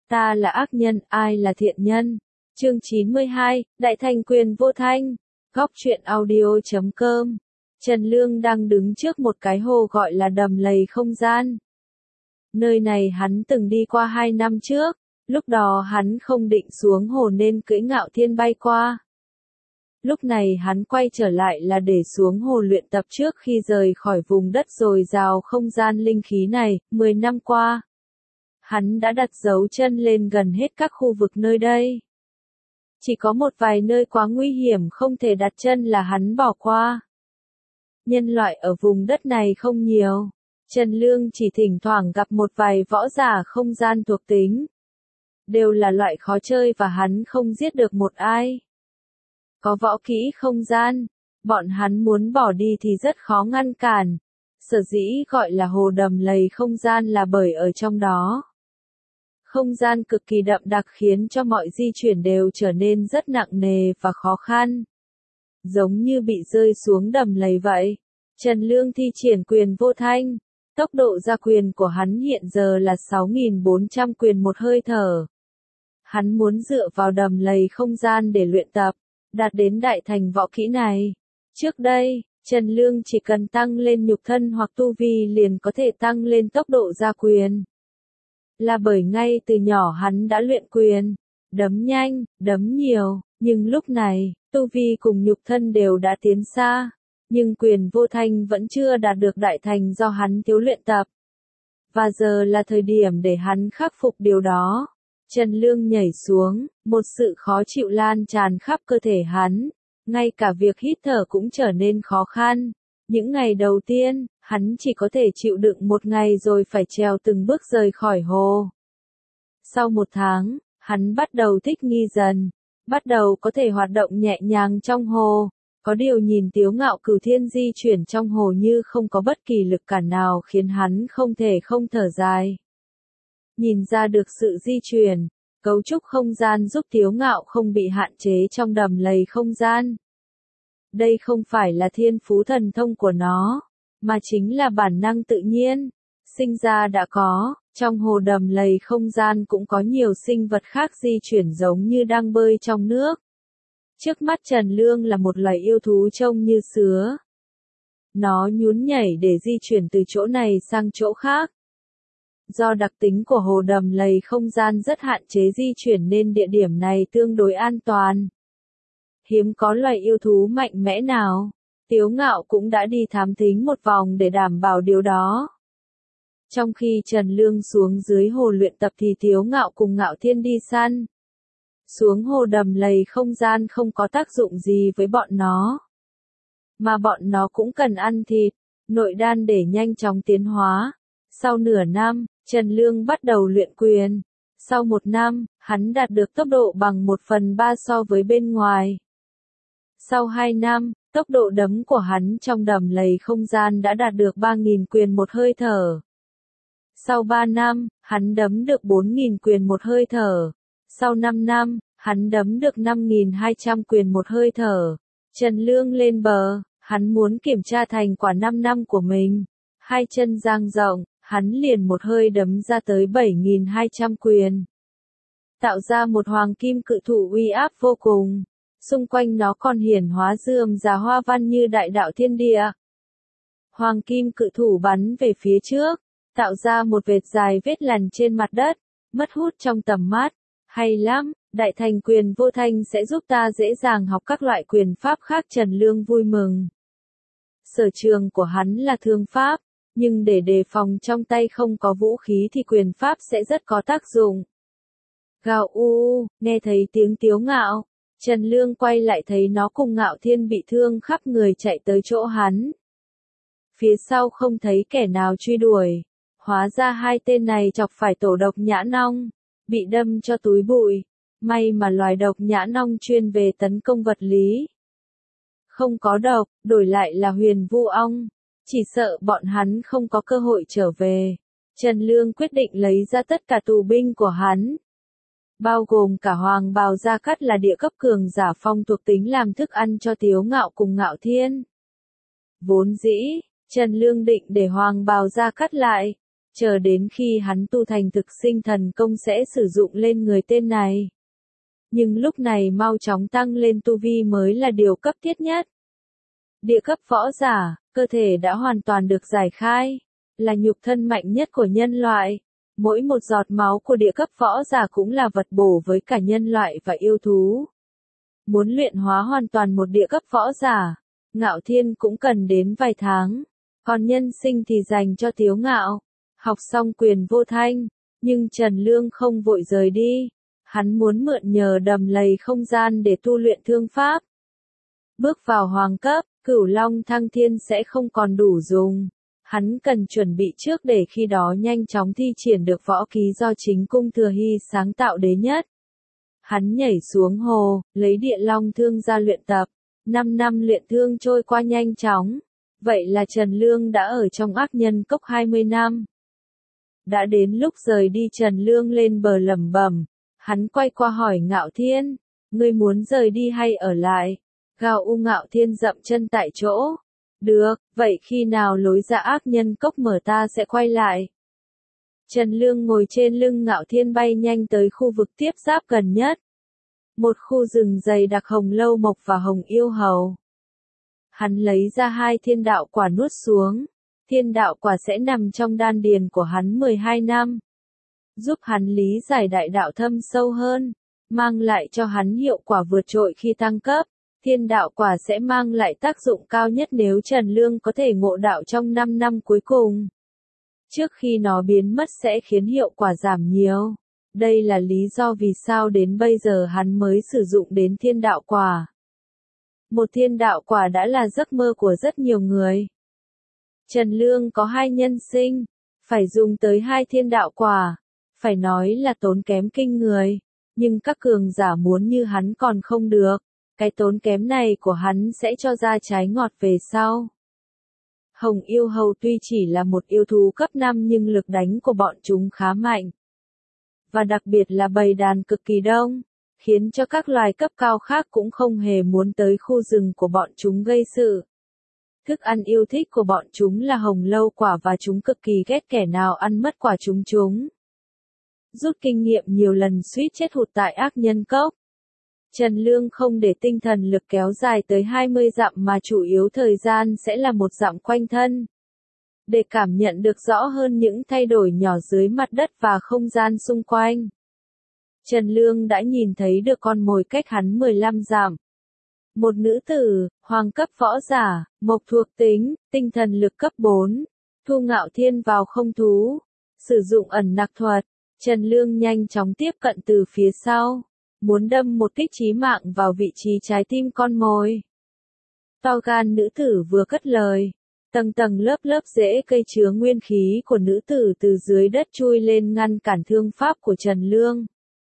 ta là ác nhân, ai là thiện nhân. Chương 92, Đại Thành Quyền Vô Thanh. Góc truyện audio.com. Trần Lương đang đứng trước một cái hồ gọi là đầm lầy không gian. Nơi này hắn từng đi qua 2 năm trước, lúc đó hắn không định xuống hồ nên cưỡi Ngạo Thiên bay qua. Lúc này hắn quay trở lại là để xuống hồ luyện tập trước khi rời khỏi vùng đất dồi dào không gian linh khí này. 10 năm qua, hắn đã đặt dấu chân lên gần hết các khu vực nơi đây. Chỉ có một vài nơi quá nguy hiểm không thể đặt chân là hắn bỏ qua. Nhân loại ở vùng đất này không nhiều. Trần Lương chỉ thỉnh thoảng gặp một vài võ giả không gian thuộc tính. Đều là loại khó chơi và hắn không giết được một ai. Có võ kỹ không gian, bọn hắn muốn bỏ đi thì rất khó ngăn cản. Sở dĩ gọi là hồ đầm lầy không gian là bởi ở trong đó. Không gian cực kỳ đậm đặc khiến cho mọi di chuyển đều trở nên rất nặng nề và khó khăn. Giống như bị rơi xuống đầm lầy vậy. Trần Lương thi triển quyền vô thanh. Tốc độ ra quyền của hắn hiện giờ là 6.400 quyền một hơi thở. Hắn muốn dựa vào đầm lầy không gian để luyện tập, đạt đến đại thành võ kỹ này. Trước đây, Trần Lương chỉ cần tăng lên nhục thân hoặc tu vi liền có thể tăng lên tốc độ ra quyền. Là bởi ngay từ nhỏ hắn đã luyện quyền, đấm nhanh, đấm nhiều, nhưng lúc này, tu vi cùng nhục thân đều đã tiến xa. Nhưng quyền vô thanh vẫn chưa đạt được đại thành do hắn thiếu luyện tập. Và giờ là thời điểm để hắn khắc phục điều đó. Trần Lương nhảy xuống, một sự khó chịu lan tràn khắp cơ thể hắn. Ngay cả việc hít thở cũng trở nên khó khăn. Những ngày đầu tiên, hắn chỉ có thể chịu đựng một ngày rồi phải trèo từng bước rời khỏi hồ. Sau 1 tháng, hắn bắt đầu thích nghi dần. Bắt đầu có thể hoạt động nhẹ nhàng trong hồ. Có điều nhìn Tiếu Ngạo Cửu Thiên di chuyển trong hồ như không có bất kỳ lực cản nào khiến hắn không thể không thở dài. Nhìn ra được sự di chuyển, cấu trúc không gian giúp Tiếu Ngạo không bị hạn chế trong đầm lầy không gian. Đây không phải là thiên phú thần thông của nó, mà chính là bản năng tự nhiên, sinh ra đã có. Trong hồ đầm lầy không gian cũng có nhiều sinh vật khác di chuyển giống như đang bơi trong nước. Trước mắt Trần Lương là một loài yêu thú trông như sứa. Nó nhún nhảy để di chuyển từ chỗ này sang chỗ khác. Do đặc tính của hồ đầm lầy không gian rất hạn chế di chuyển nên địa điểm này tương đối an toàn. Hiếm có loài yêu thú mạnh mẽ nào. Tiếu Ngạo cũng đã đi thám thính một vòng để đảm bảo điều đó. Trong khi Trần Lương xuống dưới hồ luyện tập thì Tiếu Ngạo cùng Ngạo Thiên đi săn. Xuống hồ đầm lầy không gian không có tác dụng gì với bọn nó. Mà bọn nó cũng cần ăn thịt, nội đan để nhanh chóng tiến hóa. Sau nửa năm, Trần Lương bắt đầu luyện quyền. Sau 1 năm, hắn đạt được tốc độ bằng 1/3 so với bên ngoài. Sau 2 năm, tốc độ đấm của hắn trong đầm lầy không gian đã đạt được 3.000 quyền một hơi thở. Sau 3 năm, hắn đấm được 4.000 quyền một hơi thở. Sau 5 năm, hắn đấm được 5.200 quyền một hơi thở. Trần Lương lên bờ, hắn muốn kiểm tra thành quả 5 năm của mình. 2 chân dang rộng, hắn liền một hơi đấm ra tới 7.200 quyền. Tạo ra một hoàng kim cự thụ uy áp vô cùng. Xung quanh nó còn hiển hóa rườm rà hoa văn như đại đạo thiên địa. Hoàng kim cự thụ bắn về phía trước, tạo ra một vệt dài vết lằn trên mặt đất, mất hút trong tầm mắt. Hay lắm, đại thành quyền vô thanh sẽ giúp ta dễ dàng học các loại quyền pháp khác. Trần Lương vui mừng. Sở trường của hắn là thương pháp, nhưng để đề phòng trong tay không có vũ khí thì quyền pháp sẽ rất có tác dụng. Gào u, nghe thấy tiếng Tiếu Ngạo, Trần Lương quay lại thấy nó cùng Ngạo Thiên bị thương khắp người chạy tới chỗ hắn. Phía sau không thấy kẻ nào truy đuổi, hóa ra 2 tên này chọc phải tổ độc nhã nong, bị đâm cho túi bụi. May mà loài độc nhã nong chuyên về tấn công vật lý. Không có độc, đổi lại là huyền vu ong. Chỉ sợ bọn hắn không có cơ hội trở về. Trần Lương quyết định lấy ra tất cả tù binh của hắn. Bao gồm cả Hoàng Bào Gia Cát là địa cấp cường giả phong thuộc tính làm thức ăn cho Tiếu Ngạo cùng Ngạo Thiên. Vốn dĩ, Trần Lương định để Hoàng Bào Gia Cát lại. chờ đến khi hắn tu thành thực sinh thần công sẽ sử dụng lên người tên này. Nhưng lúc này mau chóng tăng lên tu vi mới là điều cấp thiết nhất. Địa cấp võ giả, cơ thể đã hoàn toàn được giải khai, là nhục thân mạnh nhất của nhân loại. Mỗi một giọt máu của địa cấp võ giả cũng là vật bổ với cả nhân loại và yêu thú. Muốn luyện hóa hoàn toàn một địa cấp võ giả, Ngạo Thiên cũng cần đến vài tháng. Còn nhân sinh thì dành cho Tiếu Ngạo. Học xong quyền vô thanh, nhưng Trần Lương không vội rời đi. Hắn muốn mượn nhờ đầm lầy không gian để tu luyện thương pháp. Bước vào hoàng cấp, Cửu Long Thăng Thiên sẽ không còn đủ dùng. Hắn cần chuẩn bị trước để khi đó nhanh chóng thi triển được võ ký do chính Cung Thừa Hy sáng tạo đế nhất. Hắn nhảy xuống hồ, lấy địa long thương ra luyện tập. 5 năm luyện thương trôi qua nhanh chóng. Vậy là Trần Lương đã ở trong ác nhân cốc 20 năm. Đã đến lúc rời đi, Trần Lương lên bờ lẩm bẩm. Hắn quay qua hỏi Ngạo Thiên, ngươi muốn rời đi hay ở lại? Ngạo Thiên dậm chân tại chỗ. Được, vậy khi nào lối ra ác nhân cốc mở ta sẽ quay lại. Trần Lương ngồi trên lưng Ngạo Thiên bay nhanh tới khu vực tiếp giáp gần nhất. Một khu rừng dày đặc hồng lâu mộc và hồng yêu hầu. Hắn lấy ra 2 thiên đạo quả nuốt xuống. Thiên đạo quả sẽ nằm trong đan điền của hắn 12 năm. Giúp hắn lý giải đại đạo thâm sâu hơn. Mang lại cho hắn hiệu quả vượt trội khi tăng cấp. Thiên đạo quả sẽ mang lại tác dụng cao nhất nếu Trần Lương có thể ngộ đạo trong 5 năm cuối cùng. Trước khi nó biến mất sẽ khiến hiệu quả giảm nhiều. Đây là lý do vì sao đến bây giờ hắn mới sử dụng đến thiên đạo quả. Một thiên đạo quả đã là giấc mơ của rất nhiều người. Trần Lương có 2 nhân sinh, phải dùng tới 2 thiên đạo quả. Phải nói là tốn kém kinh người, nhưng các cường giả muốn như hắn còn không được. Cái tốn kém này của hắn sẽ cho ra trái ngọt về sau. Hồng yêu hầu tuy chỉ là một yêu thú cấp 5 nhưng lực đánh của bọn chúng khá mạnh. Và đặc biệt là bầy đàn cực kỳ đông, khiến cho các loài cấp cao khác cũng không hề muốn tới khu rừng của bọn chúng gây sự. Thức ăn yêu thích của bọn chúng là hồng lâu quả và chúng cực kỳ ghét kẻ nào ăn mất quả chúng. Rút kinh nghiệm nhiều lần suýt chết hụt tại ác nhân cốc. Trần Lương không để tinh thần lực kéo dài tới 20 dặm mà chủ yếu thời gian sẽ là 1 dặm quanh thân. Để cảm nhận được rõ hơn những thay đổi nhỏ dưới mặt đất và không gian xung quanh. Trần Lương đã nhìn thấy được con mồi cách hắn 15 dặm. Một nữ tử, hoàng cấp võ giả, mộc thuộc tính, tinh thần lực cấp 4, thu Ngạo Thiên vào không thú, sử dụng ẩn nặc thuật. Trần Lương nhanh chóng tiếp cận từ phía sau, muốn đâm một kích chí mạng vào vị trí trái tim con mồi. To gan nữ tử vừa cất lời, tầng tầng lớp lớp rễ cây chứa nguyên khí của nữ tử từ dưới đất chui lên ngăn cản thương pháp của Trần Lương.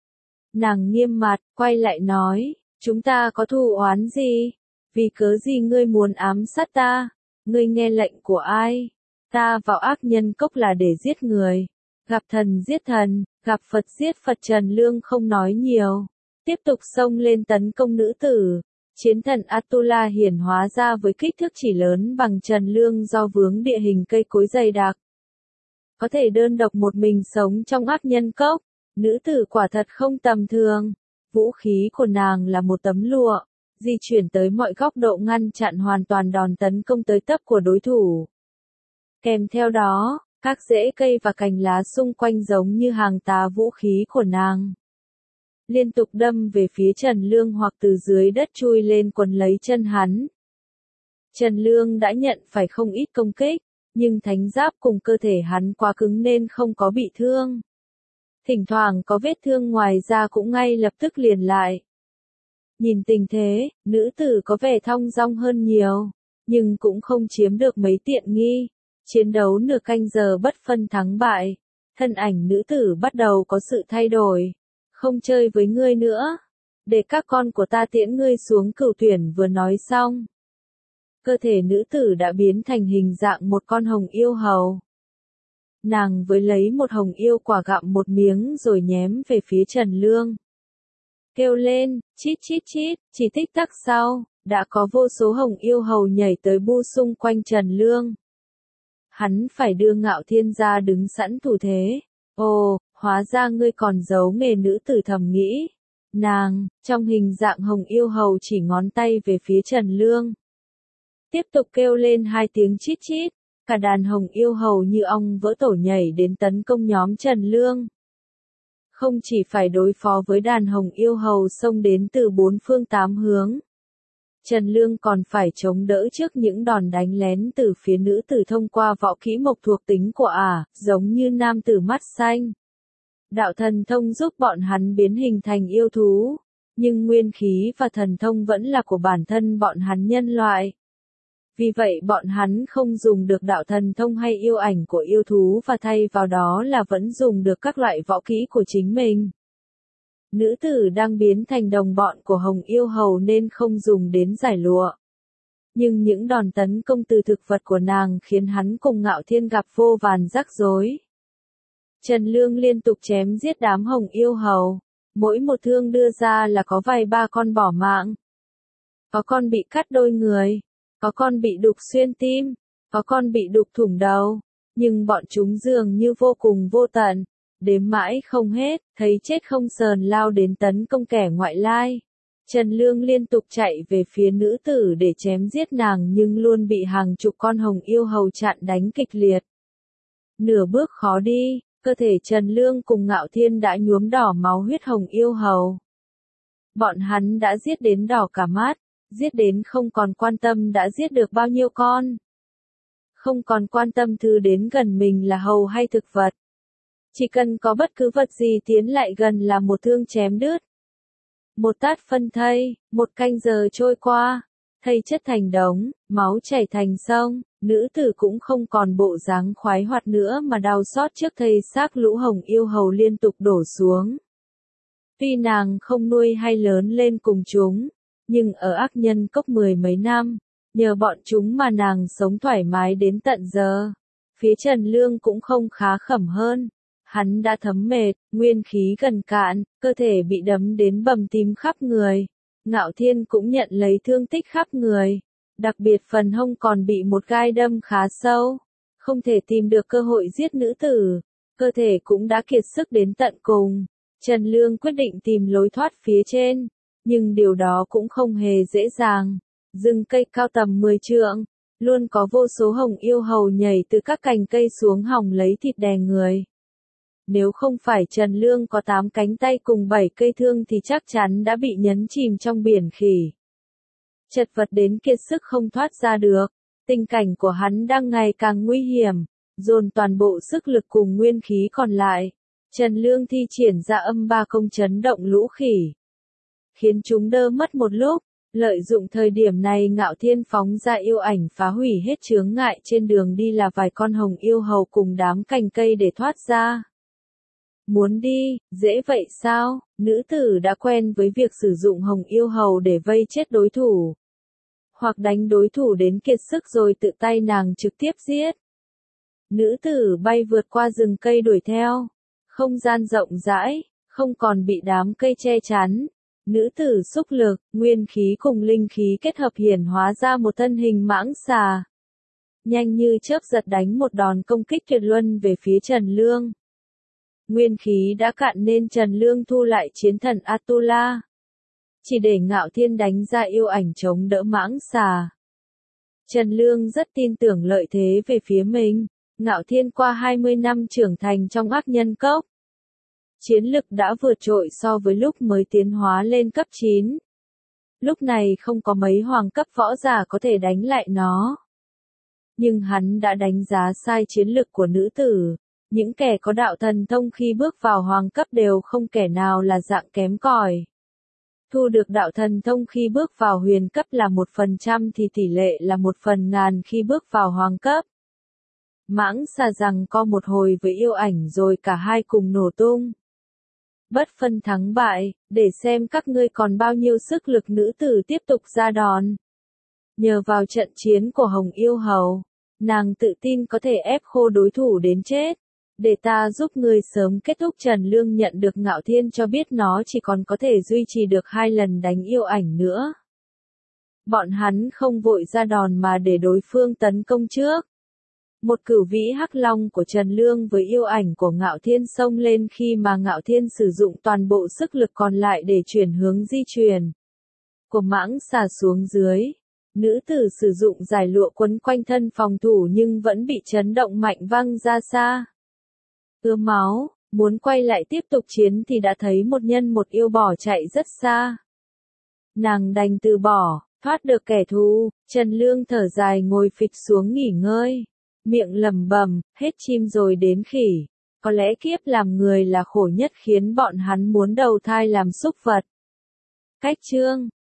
Nàng nghiêm mặt, quay lại nói, chúng ta có thù oán gì? Vì cớ gì ngươi muốn ám sát ta? Ngươi nghe lệnh của ai? Ta vào ác nhân cốc là để giết người. Gặp thần giết thần, gặp Phật giết Phật. Trần Lương không nói nhiều. Tiếp tục xông lên tấn công nữ tử. Chiến thần Atula hiển hóa ra với kích thước chỉ lớn bằng Trần Lương do vướng địa hình cây cối dày đặc. Có thể đơn độc một mình sống trong ác nhân cốc. Nữ tử quả thật không tầm thường. Vũ khí của nàng là một tấm lụa, di chuyển tới mọi góc độ ngăn chặn hoàn toàn đòn tấn công tới tấp của đối thủ. Kèm theo đó, các rễ cây và cành lá xung quanh giống như hàng tá vũ khí của nàng. Liên tục đâm về phía Trần Lương hoặc từ dưới đất chui lên quấn lấy chân hắn. Trần Lương đã nhận phải không ít công kích, nhưng thánh giáp cùng cơ thể hắn quá cứng nên không có bị thương. Thỉnh thoảng có vết thương ngoài da cũng ngay lập tức liền lại. Nhìn tình thế, nữ tử có vẻ thong dong hơn nhiều, nhưng cũng không chiếm được mấy tiện nghi. Chiến đấu nửa canh giờ bất phân thắng bại, thân ảnh nữ tử bắt đầu có sự thay đổi. Không chơi với ngươi nữa, để các con của ta tiễn ngươi xuống cửu tuyển. Vừa nói xong, cơ thể nữ tử đã biến thành hình dạng một con hồng yêu hầu. Nàng với lấy một hồng yêu quả gặm một miếng rồi nhém về phía Trần Lương. Kêu lên, chít chít chít, chỉ tích tắc sau, đã có vô số hồng yêu hầu nhảy tới bu xung quanh Trần Lương. Hắn phải đưa Ngạo Thiên ra đứng sẵn thủ thế. Ồ, hóa ra ngươi còn giấu nghề, nữ tử thầm nghĩ. Nàng, trong hình dạng hồng yêu hầu chỉ ngón tay về phía Trần Lương. Tiếp tục kêu lên hai tiếng chít chít, cả đàn hồng yêu hầu như ong vỡ tổ nhảy đến tấn công nhóm Trần Lương. Không chỉ phải đối phó với đàn hồng yêu hầu xông đến từ bốn phương tám hướng. Trần Lương còn phải chống đỡ trước những đòn đánh lén từ phía nữ tử thông qua võ kỹ mộc thuộc tính của giống như nam tử mắt xanh. Đạo thần thông giúp bọn hắn biến hình thành yêu thú, nhưng nguyên khí và thần thông vẫn là của bản thân bọn hắn nhân loại. Vì vậy bọn hắn không dùng được đạo thần thông hay yêu ảnh của yêu thú và thay vào đó là vẫn dùng được các loại võ kỹ của chính mình. Nữ tử đang biến thành đồng bọn của hồng yêu hầu nên không dùng đến giải lụa. Nhưng những đòn tấn công từ thực vật của nàng khiến hắn cùng Ngạo Thiên gặp vô vàn rắc rối. Trần Lương liên tục chém giết đám hồng yêu hầu. Mỗi một thương đưa ra là có vài ba con bỏ mạng. Có con bị cắt đôi người. Có con bị đục xuyên tim. Có con bị đục thủng đầu. Nhưng bọn chúng dường như vô cùng vô tận. Đếm mãi không hết, thấy chết không sờn lao đến tấn công kẻ ngoại lai. Trần Lương liên tục chạy về phía nữ tử để chém giết nàng nhưng luôn bị hàng chục con hồng yêu hầu chặn đánh kịch liệt. Nửa bước khó đi, cơ thể Trần Lương cùng Ngạo Thiên đã nhuốm đỏ máu huyết hồng yêu hầu. Bọn hắn đã giết đến đỏ cả mắt, giết đến không còn quan tâm đã giết được bao nhiêu con. Không còn quan tâm thứ đến gần mình là hầu hay thực vật. Chỉ cần có bất cứ vật gì tiến lại gần là một thương chém đứt. Một tát phân thây, một canh giờ trôi qua, thây chất thành đống, máu chảy thành sông, nữ tử cũng không còn bộ dáng khoái hoạt nữa mà đau xót trước thây xác lũ hồng yêu hầu liên tục đổ xuống. Tuy nàng không nuôi hay lớn lên cùng chúng, nhưng ở ác nhân cốc 10 mấy năm, nhờ bọn chúng mà nàng sống thoải mái đến tận giờ. Phía Trần Lương cũng không khá khẩm hơn. Hắn đã thấm mệt, nguyên khí gần cạn, cơ thể bị đấm đến bầm tím khắp người. Ngạo Thiên cũng nhận lấy thương tích khắp người. Đặc biệt phần hông còn bị một gai đâm khá sâu. Không thể tìm được cơ hội giết nữ tử. Cơ thể cũng đã kiệt sức đến tận cùng. Trần Lương quyết định tìm lối thoát phía trên. Nhưng điều đó cũng không hề dễ dàng. Rừng cây cao tầm 10 trượng. Luôn có vô số hồng yêu hầu nhảy từ các cành cây xuống hòng lấy thịt đè người. Nếu không phải Trần Lương có 8 cánh tay cùng 7 cây thương thì chắc chắn đã bị nhấn chìm trong biển khỉ. Chật vật đến kiệt sức không thoát ra được. Tình cảnh của hắn đang ngày càng nguy hiểm. Dồn toàn bộ sức lực cùng nguyên khí còn lại. Trần Lương thi triển ra âm ba công chấn động lũ khỉ. Khiến chúng đơ mất một lúc. Lợi dụng thời điểm này Ngạo Thiên phóng ra yêu ảnh phá hủy hết chướng ngại trên đường đi là vài con hồng yêu hầu cùng đám cành cây để thoát ra. Muốn đi, dễ vậy sao? Nữ tử đã quen với việc sử dụng hồng yêu hầu để vây chết đối thủ. Hoặc đánh đối thủ đến kiệt sức rồi tự tay nàng trực tiếp giết. Nữ tử bay vượt qua rừng cây đuổi theo. Không gian rộng rãi, không còn bị đám cây che chắn. Nữ tử xúc lực, nguyên khí cùng linh khí kết hợp hiển hóa ra một thân hình mãng xà. Nhanh như chớp giật đánh một đòn công kích tuyệt luân về phía Trần Lương. Nguyên khí đã cạn nên Trần Lương thu lại chiến thần Atula. Chỉ để Ngạo Thiên đánh ra yêu ảnh chống đỡ mãng xà. Trần Lương rất tin tưởng lợi thế về phía mình. Ngạo Thiên qua 20 năm trưởng thành trong ác nhân cốc. Chiến lực đã vượt trội so với lúc mới tiến hóa lên cấp 9. Lúc này không có mấy hoàng cấp võ giả có thể đánh lại nó. Nhưng hắn đã đánh giá sai chiến lực của nữ tử. Những kẻ có đạo thần thông khi bước vào hoàng cấp đều không kẻ nào là dạng kém cỏi. Thu được đạo thần thông khi bước vào huyền cấp là 1% thì tỷ lệ là 1/1000 khi bước vào hoàng cấp. Mãng xà rằng co một hồi với yêu ảnh rồi cả hai cùng nổ tung. Bất phân thắng bại, để xem các ngươi còn bao nhiêu sức lực. Nữ tử tiếp tục ra đòn. Nhờ vào trận chiến của hồng yêu hầu, nàng tự tin có thể ép khô đối thủ đến chết. Để ta giúp ngươi sớm kết thúc. Trần Lương nhận được Ngạo Thiên cho biết nó chỉ còn có thể duy trì được 2 lần đánh yêu ảnh nữa. Bọn hắn không vội ra đòn mà để đối phương tấn công trước. Một cửu vĩ hắc long của Trần Lương với yêu ảnh của Ngạo Thiên xông lên khi mà Ngạo Thiên sử dụng toàn bộ sức lực còn lại để chuyển hướng di chuyển của mãng xà xuống dưới. Nữ tử sử dụng giải lụa quấn quanh thân phòng thủ nhưng vẫn bị chấn động mạnh văng ra xa. Ứa máu, muốn quay lại tiếp tục chiến thì đã thấy một nhân một yêu bỏ chạy rất xa. Nàng đành từ bỏ, thoát được kẻ thù, Trần Lương thở dài ngồi phịch xuống nghỉ ngơi. Miệng lẩm bẩm, hết chim rồi đến khỉ. Có lẽ kiếp làm người là khổ nhất khiến bọn hắn muốn đầu thai làm súc vật. Cách chương